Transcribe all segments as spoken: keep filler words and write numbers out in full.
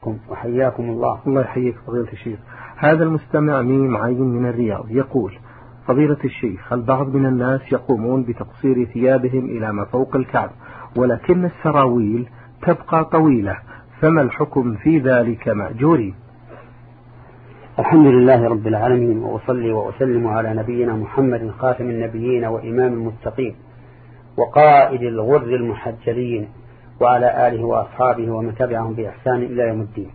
بكم وحياكم الله. الله يحييك فضيلة الشيخ. هذا المستمع ميم عين من الرياض يقول: فضيلة الشيخ، البعض من الناس يقومون بتقصير ثيابهم إلى ما فوق الكعب، ولكن السراويل تبقى طويلة، فما الحكم في ذلك مأجورين؟ الحمد لله رب العالمين، وأصلي وأسلم على نبينا محمد خاتم النبيين وإمام المتقين وقائد الغر المحجلين، وعلى آله وأصحابه ومن تبعهم بإحسان إلى يوم الدين.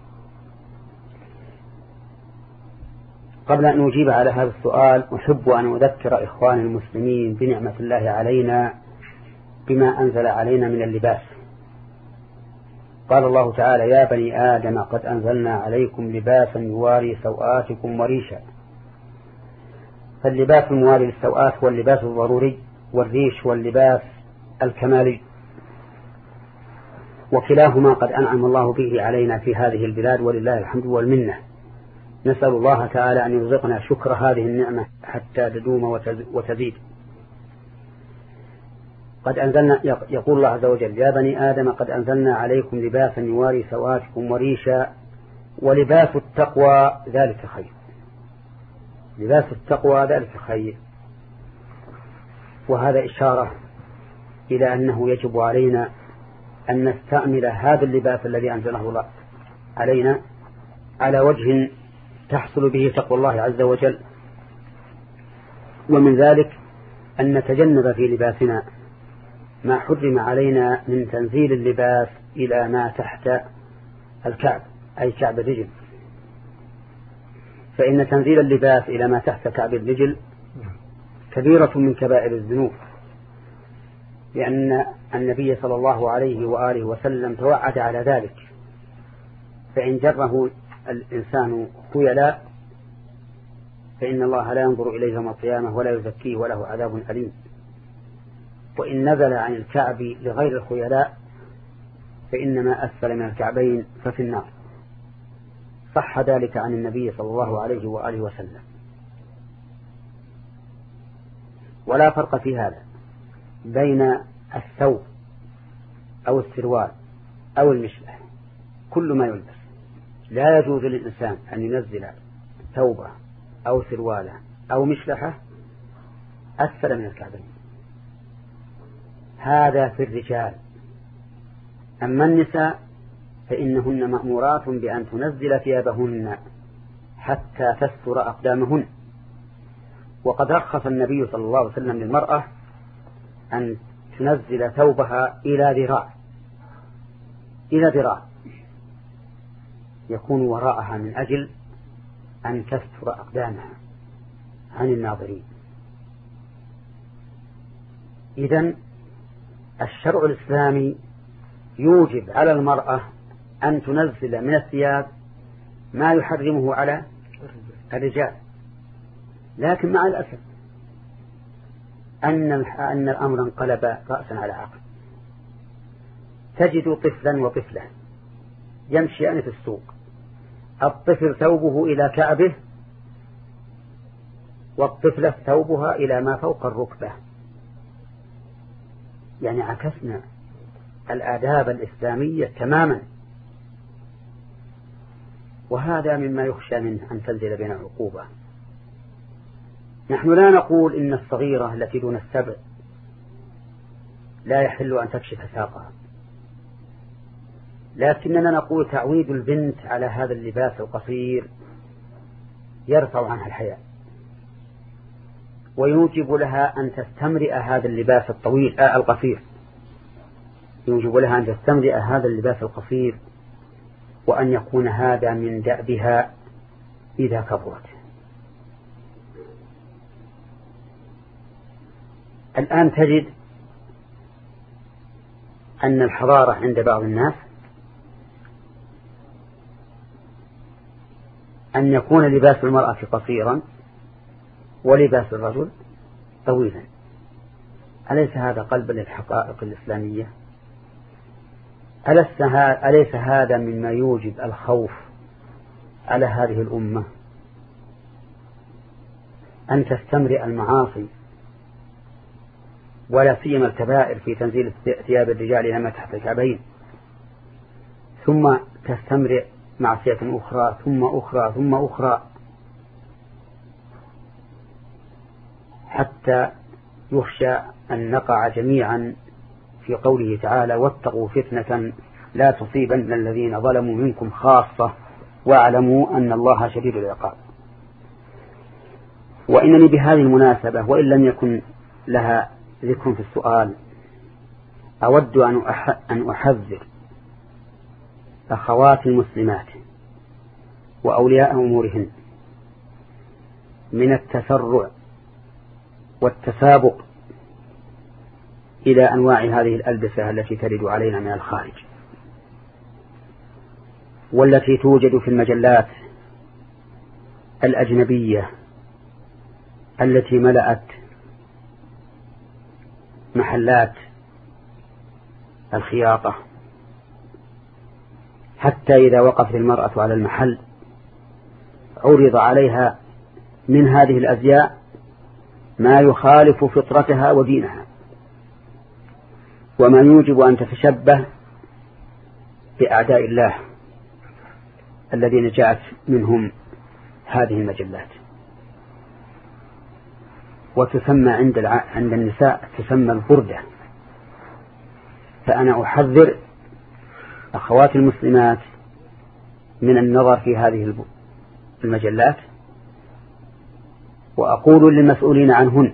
قبل أن أجيب على هذا السؤال أحب أن أذكر إخواني المسلمين بنعمة الله علينا بما أنزل علينا من اللباس. قال الله تعالى: يا بني آدم قد أنزلنا عليكم لباسا يواري سوآتكم وريشا. فاللباس المواري للسوآت هو اللباس الضروري، والريش هو اللباس الكمالي، وكلاهما قد أنعم الله به علينا في هذه البلاد ولله الحمد والمنة. نسأل الله تعالى أن يرزقنا شكر هذه النعمة حتى تدوم وتزيد. قد أنزلنا، يقول الله عز وجل: يا بني آدم قد أنزلنا عليكم لباسا يواري سوآتكم وريشا ولباس التقوى ذلك خير. لباس التقوى ذلك خير، وهذا إشارة إلى أنه يجب علينا أن نستعمل هذا اللباس الذي أنزله الله علينا على وجه تحصل به تقوى الله عز وجل. ومن ذلك أن نتجنب في لباسنا ما حرم علينا من تنزيل اللباس إلى ما تحت الكعب، أي كعب الرجل، فإن تنزيل اللباس إلى ما تحت كعب الرجل كبيرة من كبائر الذنوب، لأن النبي صلى الله عليه وآله وسلم توعد على ذلك. فإن جره الإنسان خيلاء فإن الله لا ينظر إليه يوم القيامة ولا يزكيه وله عذاب أليم. وإن نزل عن الكعب لغير الخيلاء فإنما أسفل من الكعبين ففي النار. صح ذلك عن النبي صلى الله عليه وآله وسلم. ولا فرق في هذا بين الثوب أو السروال أو المشلح، كل ما يلبس لا يجوز للإنسان أن ينزل ثوبه أو سرواله أو مشلحه أسفل من الكعبين. هذا في الرجال. أما النساء فإنهن مأمورات بأن تنزل ثيابهن حتى تستر أقدامهن. وقد رخص النبي صلى الله عليه وسلم للمرأة أن تنزل ثوبها إلى ذراع إلى ذراع يكون وراءها من أجل أن تستر أقدامها عن الناظرين. إذن الشرع الإسلامي يوجب على المرأة أن تنزل من الثياب ما يحرمه على الرجال، لكن مع الأسف أن أن الأمر انقلب رأسا على عقب. تجد طفلا وطفلة يمشيان في السوق، الطفل ثوبه إلى كعبه والطفلة ثوبها إلى ما فوق الركبة، يعني عكسنا الآداب الإسلامية تماما. وهذا مما يخشى منه أن تنزل بنا عقوبة. نحن لا نقول إن الصغيرة التي دون السبع لا يحل أن تكشف ساقها، لكننا نقول تعويد البنت على هذا اللباس القصير يرفع عنها الحياء، ويوجب لها أن تستمرئ هذا اللباس الطويل آه القصير يوجب لها أن تستمرئ هذا اللباس القصير، وأن يكون هذا من دأبها إذا كبرت. الآن تجد أن الحضارة عند بعض الناس أن يكون لباس المرأة قصيرا ولباس الرجل طويلا. أليس هذا قلبا للحقائق الإسلامية؟ أليس هذا مما يوجب الخوف على هذه الأمة أن تستمرئ المعاصي ولا سيما الكبائر في تنزيل ثياب الرجال إلى ما تحت الكعبين؟ ثم تستمر معصية أخرى ثم أخرى ثم أخرى حتى يخشى أن نقع جميعا في قوله تعالى واتقوا فتنة لا تصيبن الذين ظلموا منكم خاصة واعلموا أن الله شديد العقاب. وإنني بهذه المناسبة وإن لم يكن لها ذكر في السؤال أود أن أحذر أخوات المسلمات وأولياء أمورهن من التسرع والتسابق إلى أنواع هذه الألبسة التي ترد علينا من الخارج والتي توجد في المجلات الأجنبية التي ملأت محلات الخياطة، حتى إذا وقفت المرأة على المحل عرض عليها من هذه الأزياء ما يخالف فطرتها ودينها وما يوجب أن تتشبه بأعداء الله الذين جاءت منهم هذه المجلات. وتسمى عند عند النساء تسمى البردة. فأنا أحذر أخوات المسلمات من النظر في هذه المجلات، وأقول للمسؤولين عنهن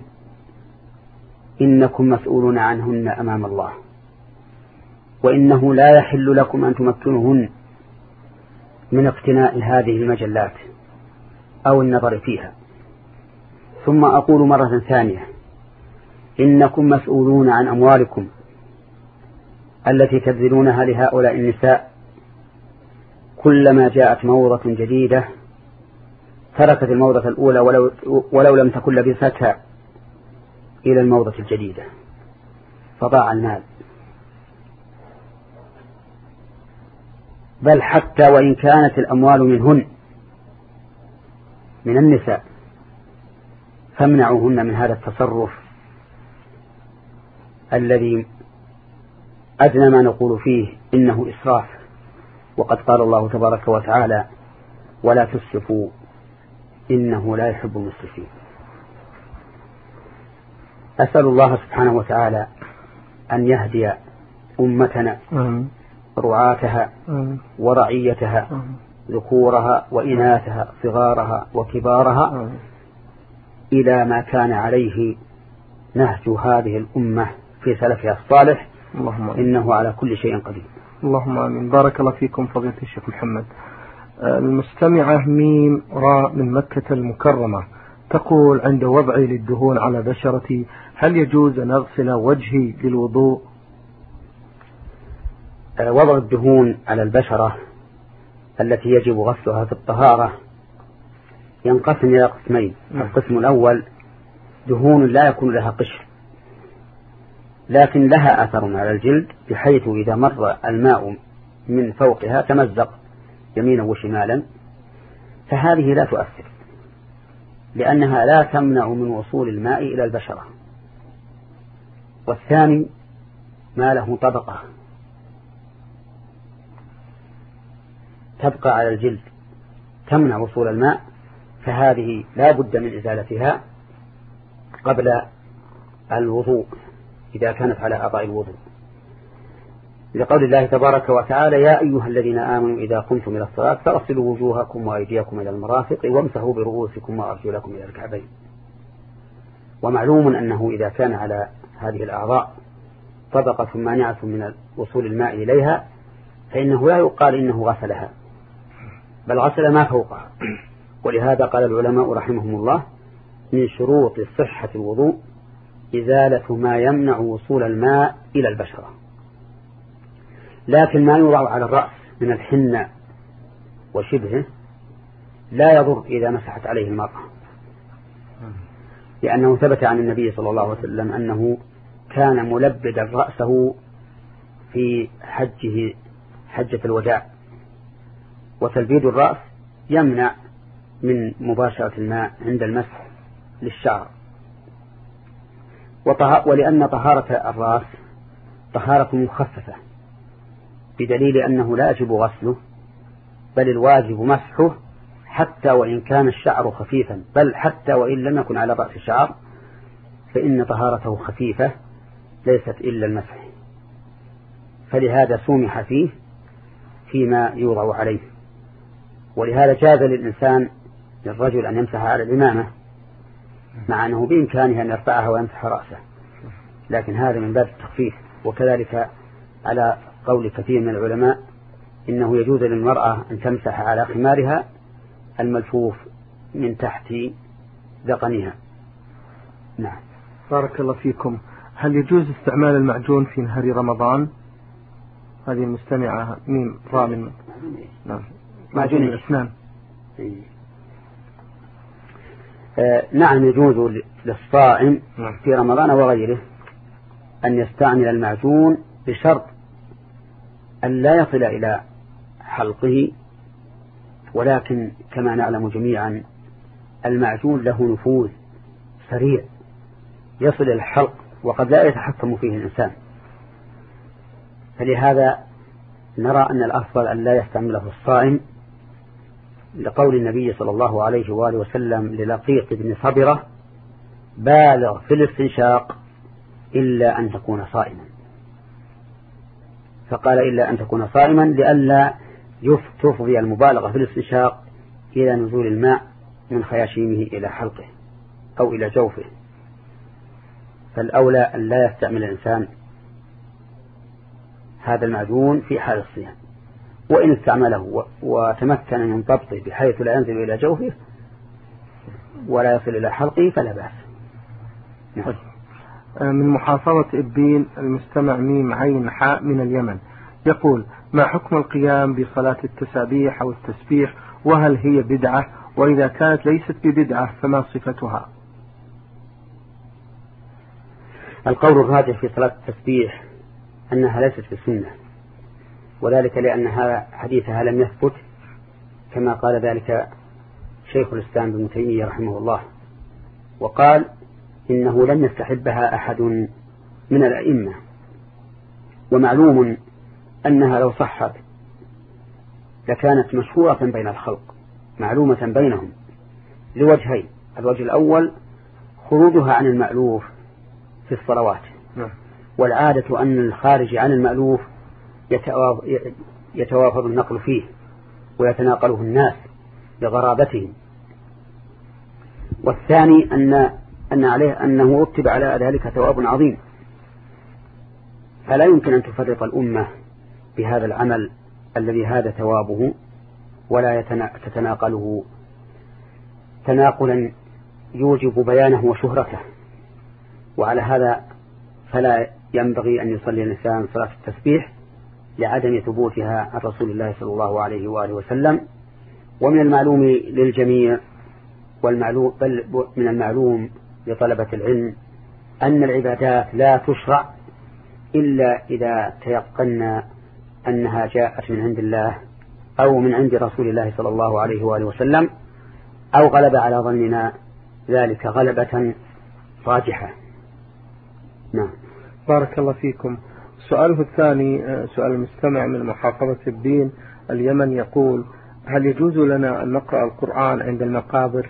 إنكم مسؤولون عنهن أمام الله، وإنه لا يحل لكم أن تمكنوهن من اقتناء هذه المجلات أو النظر فيها. ثم أقول مرة ثانية إنكم مسؤولون عن أموالكم التي تبذلونها لهؤلاء النساء. كلما جاءت موضة جديدة تركت الموضة الأولى ولو, ولو لم تكن لبستها إلى الموضة الجديدة، فضاع المال. بل حتى وإن كانت الأموال منهن من النساء فامنعوهن من هذا التصرف الذي أدنى ما نقول فيه إنه إسراف. وقد قال الله تبارك وتعالى ولا تسرفوا إنه لا يحب المسرفين. أسأل الله سبحانه وتعالى أن يهدي أمتنا رعاتها ورعيتها ذكورها وإناثها صغارها وكبارها إلى ما كان عليه نهج هذه الأمة في سلفها الصالح، اللهم إنه على كل شيء قدير. اللهم آمين. بارك الله فيكم فضيلة الشيخ محمد. المستمعة ميم راء من مكة المكرمة تقول عند وضعي للدهون على بشرتي هل يجوز أن أغسل وجهي للوضوء؟ وضع الدهون على البشرة التي يجب غسلها في الطهارة ينقسم إلى قسمين. القسم الأول دهون لا يكون لها قشر لكن لها أثر على الجلد بحيث إذا مر الماء من فوقها تمزق يمينا وشمالا، فهذه لا تؤثر لأنها لا تمنع من وصول الماء إلى البشرة. والثاني ما له طبقة تبقى على الجلد تمنع وصول الماء، فهذه لا بد من إزالتها قبل الوضوء إذا كانت على أعضاء الوضوء، لقول الله تبارك وتعالى يا أيها الذين آمنوا إذا قمتم إلى الصلاة فاغسلوا وجوهكم وأيديكم إلى المرافق وامسحوا برؤوسكم وأرجلكم إلى الكعبين. ومعلوم أنه إذا كان على هذه الأعضاء طبقة مانعة من وصول الماء إليها فإنه لا يقال إنه غسلها بل غسل ما فوقها. ولهذا قال العلماء رحمهم الله من شروط صحة الوضوء إزالة ما يمنع وصول الماء إلى البشرة. لكن ما يوضع على الرأس من الحنة وشبهه لا يضر إذا مسحت عليه المرأة، لأنه ثبت عن النبي صلى الله عليه وسلم أنه كان ملبدا رأسه في حجه حجة الوداع، وتلبيد الرأس يمنع من مباشرة الماء عند المسح للشعر. ولأن طهارة الرأس طهارة مخففة بدليل أنه لا يجب غسله، بل الواجب مسحه حتى وإن كان الشعر خفيفا، بل حتى وإن لم يكن على رأس شعر فإن طهارته خفيفة ليست إلا المسح، فلهذا سمح فيه فيما يوضع عليه. ولهذا جاز للإنسان للرجل أن يمسح على الإمامة مع أنه بإمكانه أن يرفعها ويمسح رأسه، لكن هذا من باب التخفيف. وكذلك على قول كثير من العلماء إنه يجوز للمرأة أن تمسح على خمارها الملفوف من تحت ذقنها. نعم. بارك الله فيكم. هل يجوز استعمال المعجون في نهار رمضان؟ هذه المستمعة ميم رامن. نعم. معجون الأسنان. آه نعم، يجوز للصائم في رمضان وغيره أن يستعمل المعجون بشرط أن لا يصل إلى حلقه، ولكن كما نعلم جميعا المعجون له نفوذ سريع يصل إلى الحلق وقد لا يتحكم فيه الإنسان، فلهذا نرى أن الأفضل أن لا يستعمله الصائم، لقول النبي صلى الله عليه وآله وسلم للقيط بن صبرة: بالغ في الاستنشاق إلا أن تكون صائما. فقال إلا أن تكون صائما لئلا تفضي المبالغة في الاستنشاق إلى نزول الماء من خياشيمه إلى حلقه أو إلى جوفه. فالأولى أن لا يستعمل الإنسان هذا المعجون في حال الصيام، وإن استعمله وتمكن من ضبطه بحيث لا ينزل إلى جوفه ولا يصل إلى حلقه فلا بأس. نعم. من محافظة إبين المستمع ميم عين حاء من اليمن يقول: ما حكم القيام بصلاة التسابيح أو التسبيح، وهل هي بدعة؟ وإذا كانت ليست ببدعة فما صفتها؟ القول الراجح في صلاة التسبيح أنها ليست بسنة، وذلك لأنها حديثها لم يثبت كما قال ذلك شيخ الإسلام ابن تيمية رحمه الله، وقال إنه لم يستحبها أحد من الأئمة، ومعلوم أنها لو صحت لكانت مشهورة بين الخلق معلومة بينهم لوجهين: الوجه الأول خروجها عن المألوف في الصلوات، والعادة أن الخارج عن المألوف يتوافر النقل فيه ويتناقله الناس لغرابتهم. والثاني أن أن عليه أنه رتب على ذلك ثواب عظيم، فلا يمكن أن تفرط الأمة بهذا العمل الذي هذا ثوابه ولا تتناقله تناقلا يوجب بيانه وشهرته. وعلى هذا فلا ينبغي أن يصلي الإنسان صلاة التسبيح لعدم ثبوتها عن رسول الله صلى الله عليه وآله وسلم. ومن المعلوم للجميع والمعلوم بل من المعلوم لطلبة العلم أن العبادات لا تشرع إلا إذا تيقنا أنها جاءت من عند الله أو من عند رسول الله صلى الله عليه وآله وسلم، أو غلب على ظننا ذلك غلبة راجحة. نعم. بارك الله فيكم. سؤاله الثاني سؤال المستمع من محافظة الدين اليمن يقول: هل يجوز لنا أن نقرأ القرآن عند المقابر؟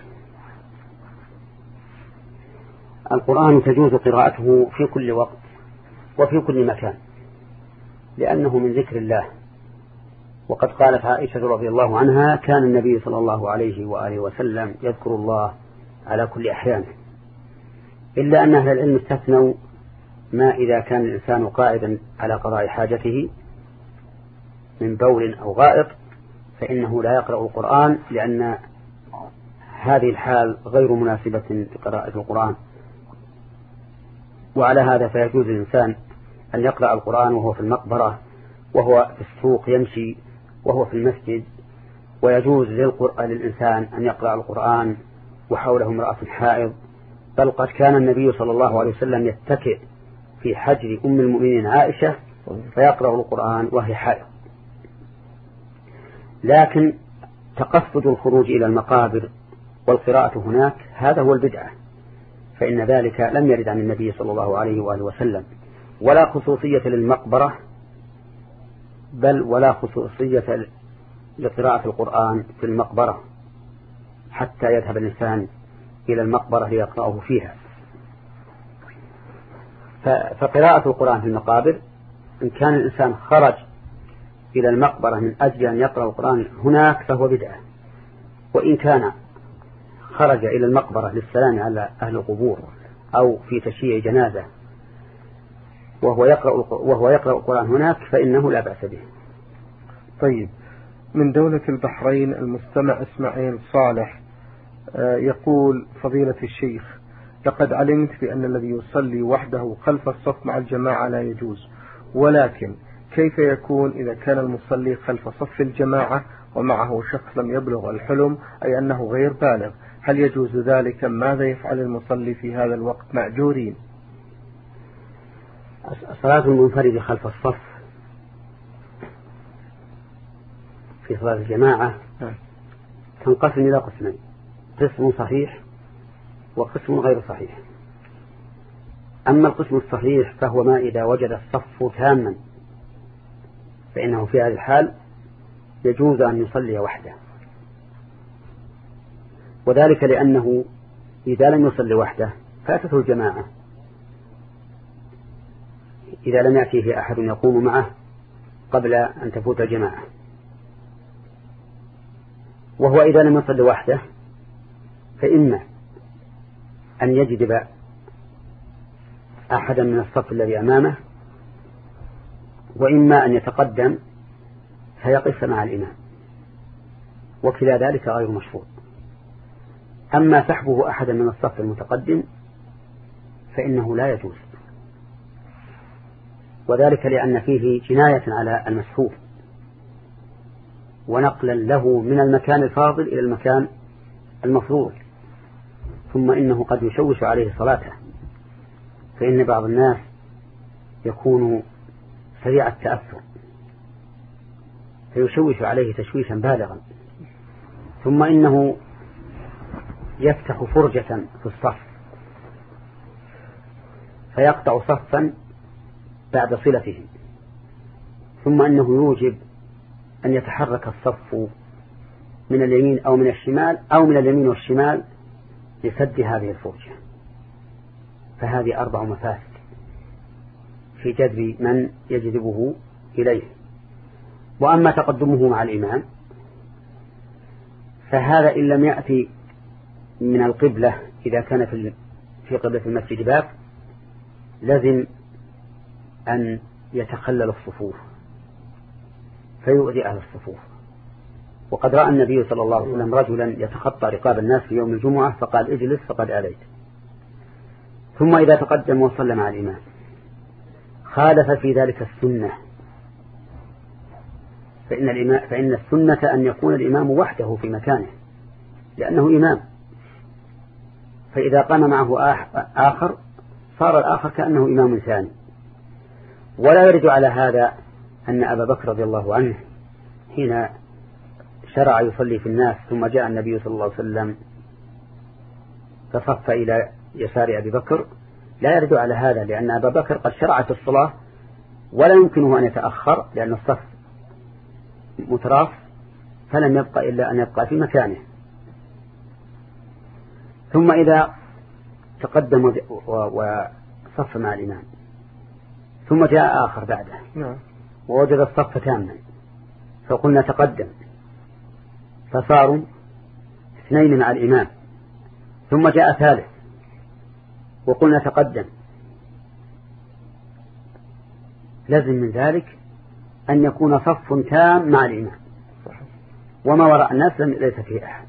القرآن تجوز قراءته في كل وقت وفي كل مكان، لأنه من ذكر الله، وقد قالت عائشة رضي الله عنها: كان النبي صلى الله عليه وآله وسلم يذكر الله على كل أحيانه، إلا أن أهل العلم استثنوا ما إذا كان الإنسان قاعدا على قضاء حاجته من بول أو غائط فإنه لا يقرأ القرآن، لأن هذه الحال غير مناسبة لقراءة القرآن. وعلى هذا فيجوز الإنسان أن يقرأ القرآن وهو في المقبرة، وهو في السوق يمشي، وهو في المسجد. ويجوز للإنسان أن يقرأ القرآن وحوله امرأة حائض، بل قد كان النبي صلى الله عليه وسلم يتكئ في حجر أم المؤمنين عائشة فيقرأ القرآن وهي حائض. لكن تقصد الخروج إلى المقابر والقراءة هناك هذا هو البدعة، فإن ذلك لم يرد عن النبي صلى الله عليه وآله وسلم، ولا خصوصية للمقبرة بل ولا خصوصية لقراءة القرآن في المقبرة حتى يذهب الإنسان إلى المقبرة ليقرأه فيها. فقراءة القرآن في المقابر إن كان الإنسان خرج إلى المقبرة من أجل أن يقرأ القرآن هناك فهو بدعة، وإن كان خرج إلى المقبرة للسلام على أهل القبور أو في تشييع جنازة وهو يقرأ وهو يقرأ القرآن هناك فإنه لا بأس به. طيب، من دولة البحرين المستمع إسماعيل صالح يقول: فضيلة الشيخ، لقد علمت بأن الذي يصلي وحده خلف الصف مع الجماعة لا يجوز، ولكن كيف يكون إذا كان المصلي خلف صف الجماعة ومعه شخص لم يبلغ الحلم، أي أنه غير بالغ؟ هل يجوز ذلك؟ ماذا يفعل المصلي في هذا الوقت مأجورين؟ صلاة المنفرد خلف الصف في صلاة الجماعة تنقسم إلى قسمين: قسم صحيح وقسم غير صحيح. أما القسم الصحيح فهو ما إذا وجد الصف تاما فإنه في هذه الحال يجوز أن يصلي وحده، وذلك لأنه إذا لم يصلي وحده فاتته الجماعة إذا لم يأتيه أحد يقوم معه قبل أن تفوت الجماعة. وهو إذا لم يصلي وحده فإما أن يجذب أحدا من الصف الذي أمامه، وإما أن يتقدم فيقف مع الإمام، وكلا ذلك غير مشروع. أما سحبه أحدا من الصف المتقدم فإنه لا يجوز، وذلك لأن فيه جناية على المسحوب ونقلا له من المكان الفاضل إلى المكان المفضول، ثم إنه قد يشوش عليه صلاته، فإن بعض الناس يكون سريع التأثر فيشوش عليه تشويشا بالغا، ثم إنه يفتح فرجة في الصف فيقطع صفا بعد صلته، ثم إنه يوجب أن يتحرك الصف من اليمين أو من الشمال أو من اليمين والشمال لسد هذه الفرجة. فهذه أربع مفاسد في جذب من يجذبه إليه. وأما تقدمه مع الإمام فهذا إن لم يأتي من القبلة، إذا كان في في قبلة المسجد باب لازم أن يتخلل الصفوف فيؤذي أهل الصفوف. وقد رأى النبي صلى الله عليه وسلم رجلا يتخطى رقاب الناس في يوم الجمعة فقال: اجلس فقد آليت. ثم إذا تقدم وصلى مع الإمام خالف في ذلك السنة، فإن, الإمام فإن السنة أن يكون الإمام وحده في مكانه لأنه إمام، فإذا قام معه آخر صار الآخر كأنه إمام ثاني. ولا يرد على هذا أن أبا بكر رضي الله عنه حين شرع يصلي في الناس ثم جاء النبي صلى الله عليه وسلم فصف إلى يسار أبي بكر، لا يرد على هذا، لأن أبا بكر قد شرعت الصلاة ولا يمكنه أن يتأخر لأن الصف متراف، فلم يبقى إلا أن يبقى في مكانه. ثم إذا تقدم وصف مع الإمام ثم جاء آخر بعده ووجد الصف تاما فقلنا تقدم، فصاروا اثنين مع الإمام، ثم جاء ثالث وقلنا تقدم، لازم من ذلك أن يكون صف تام مع الإمام، وما وراء الناس ليس فيه أحد.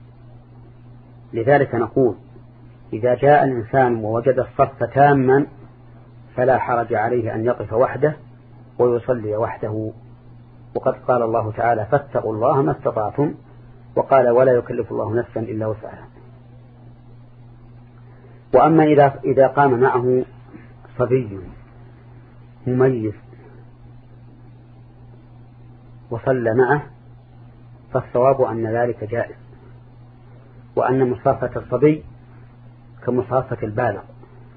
لذلك نقول: إذا جاء الإنسان ووجد الصف تاما فلا حرج عليه أن يقف وحده ويصلي وحده. وقد قال الله تعالى: فاتقوا الله ما استطعتم، وقال: ولا يكلف الله نفسا إلا وسعها. وأما إذا إذا قام معه صبي مميز وصلى معه فالصواب أن ذلك جائز، وأن مصافة الصبي كمصافة البالغ،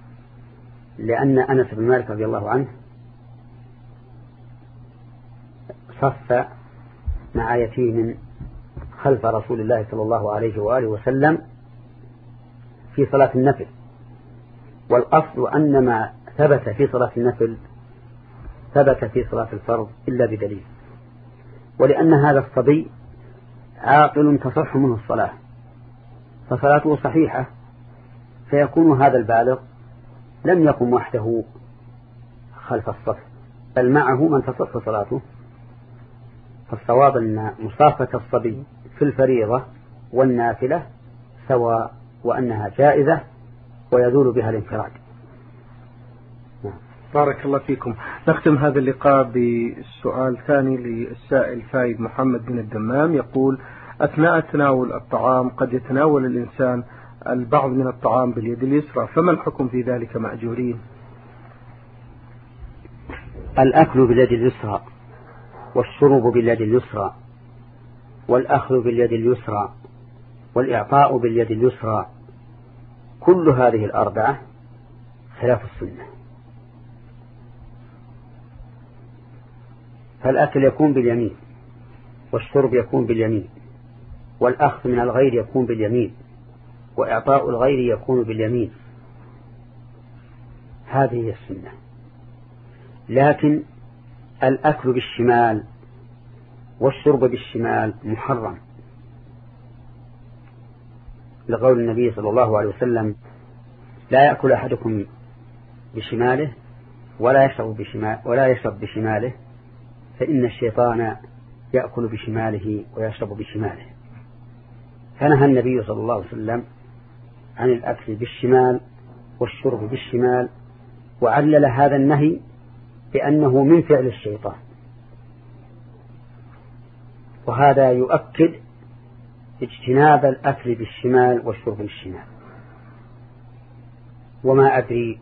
لأن أنس بن مالك رضي الله عنه صف مع يتيم خلف رسول الله صلى الله عليه وآله وسلم في صلاة النفل، والأصل أن ما ثبت في صلاة النفل ثبت في صلاة الفرض إلا بدليل، ولأن هذا الصبي عاقل تصح منه الصلاة فصلاته صحيحة، فيكون هذا البالغ لم يقم وحده خلف الصف بل معه من تصح صلاته. فالصواب أن مصافة الصبي في الفريضة والنافلة سواء، وأنها جائزة ويزول بها الانفراد. بارك الله فيكم. نختم هذا اللقاء بالسؤال ثاني للسائل فايد محمد بن الدمام، يقول: أثناء تناول الطعام قد يتناول الإنسان البعض من الطعام باليد اليسرى، فما الحكم في ذلك مأجورين؟ الأكل باليد اليسرى والشرب باليد اليسرى والأخذ باليد اليسرى والإعطاء باليد اليسرى كل هذه الأربعة خلاف السنة. فالأكل يكون باليمين، والشرب يكون باليمين، والأخذ من الغير يكون باليمين، وإعطاء الغير يكون باليمين. هذه هي السنة. لكن الأكل بالشمال والشرب بالشمال محرم، لقول النبي صلى الله عليه وسلم: لا يأكل أحدكم بشماله ولا يشرب بشمال ولا يشرب بشماله فإن الشيطان يأكل بشماله ويشرب بشماله. فنهى النبي صلى الله عليه وسلم عن الأكل بالشمال والشرب بالشمال، وعلل هذا النهي بأنه من فعل الشيطان، وهذا يؤكد اجتناب الأكل بالشمال والشرب بالشمال. وما أدري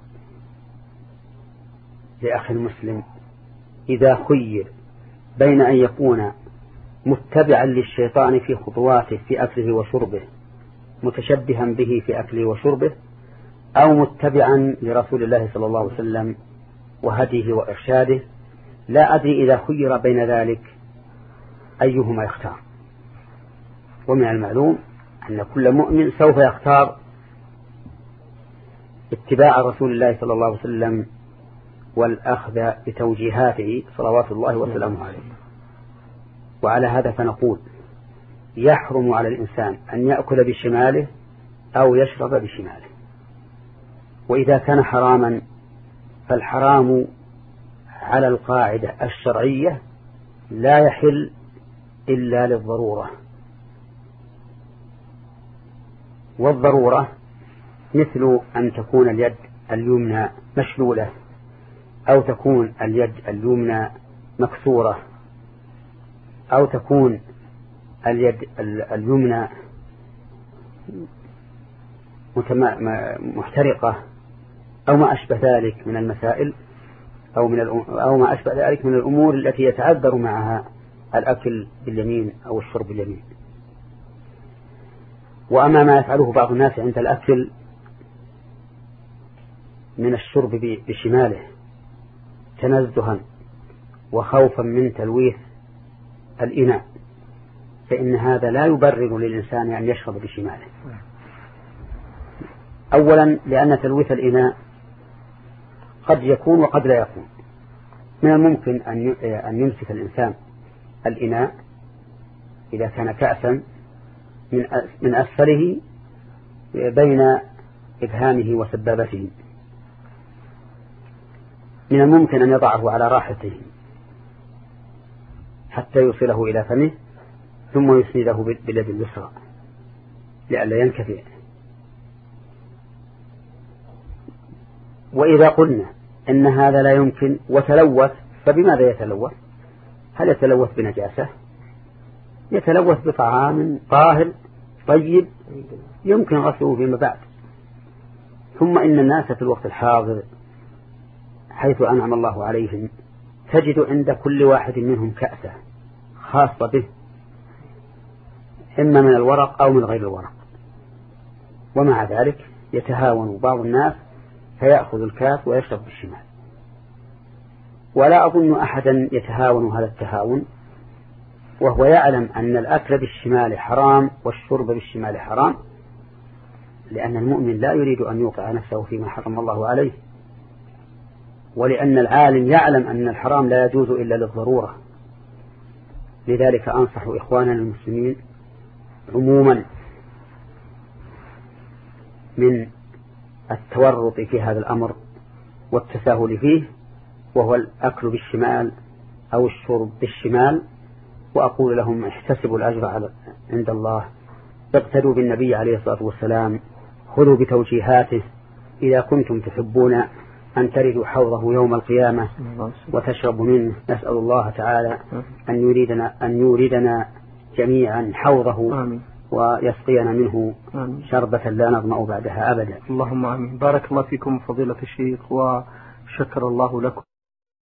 لأخي المسلم إذا خير بين أن يكون متبعا للشيطان في خطواته في أكله وشربه متشبها به في أكله وشربه، أو متبعا لرسول الله صلى الله عليه وسلم وهديه وإرشاده. لا أدري إذا خير بين ذلك أيهما يختار. ومن المعلوم أن كل مؤمن سوف يختار اتباع رسول الله صلى الله عليه وسلم والأخذ بتوجيهاته صلوات الله وسلامه عليه. وعلى هذا فنقول: يحرم على الإنسان أن يأكل بشماله أو يشرب بشماله. وإذا كان حراما فالحرام على القاعدة الشرعية لا يحل إلا للضرورة، والضرورة مثل أن تكون اليد اليمنى مشلولة، أو تكون اليد اليمنى مكسورة، أو تكون اليد اليمنى محترقة، أو ما أشبه ذلك من المسائل، أو من أو ما أشبه ذلك من الأمور التي يتعذر معها الأكل باليمين أو الشرب باليمين. وأما ما يفعله بعض الناس عند الأكل من الشرب بشماله تنزها وخوفا من تلويث الإناء، فإن هذا لا يبرر للإنسان أن يشرب بشماله. أولا لأن تلويث الإناء قد يكون وقد لا يكون. من الممكن أن يمسك الإنسان الإناء إذا كان كأسا من أسفله بين إبهامه وسبابته، من الممكن أن يضعه على راحته حتى يوصله إلى فمه ثم يسنده باليد اليسرى لئلا ينكفئ. وإذا قلنا إن هذا لا يمكن وتلوث، فبماذا يتلوث؟ هل يتلوث بنجاسة؟ يتلوث بطعام طاهر طيب يمكن غسله فيما بعد. ثم إن الناس في الوقت الحاضر حيث أنعم الله عليهم تجد عند كل واحد منهم كأسة خاصة به، إما من الورق أو من غير الورق، ومع ذلك يتهاون بعض الناس فيأخذ الكاس ويشرب بالشمال. ولا أظن أحدا يتهاون هذا التهاون وهو يعلم أن الأكل بالشمال حرام والشرب بالشمال حرام، لأن المؤمن لا يريد أن يوقع نفسه فيما حرم الله عليه، ولأن العالم يعلم أن الحرام لا يجوز إلا للضرورة. لذلك أنصح إخواننا المسلمين عموما من التورط في هذا الأمر والتساهل فيه، وهو الأكل بالشمال أو الشرب بالشمال. وأقول لهم احتسبوا الأجر عند الله، اقتدوا بالنبي عليه الصلاة والسلام، خذوا بتوجيهاته إذا كنتم تحبون أن تردوا حوضه يوم القيامة وتشربوا منه. نسأل الله تعالى أن يريدنا, أن يريدنا جميعا حوضه آمين. ويسقينا منه آمين. شربة لا نظمأ بعدها أبدا. اللهم آمين. بارك الله فيكم فضيلة الشيخ وشكر الله لكم.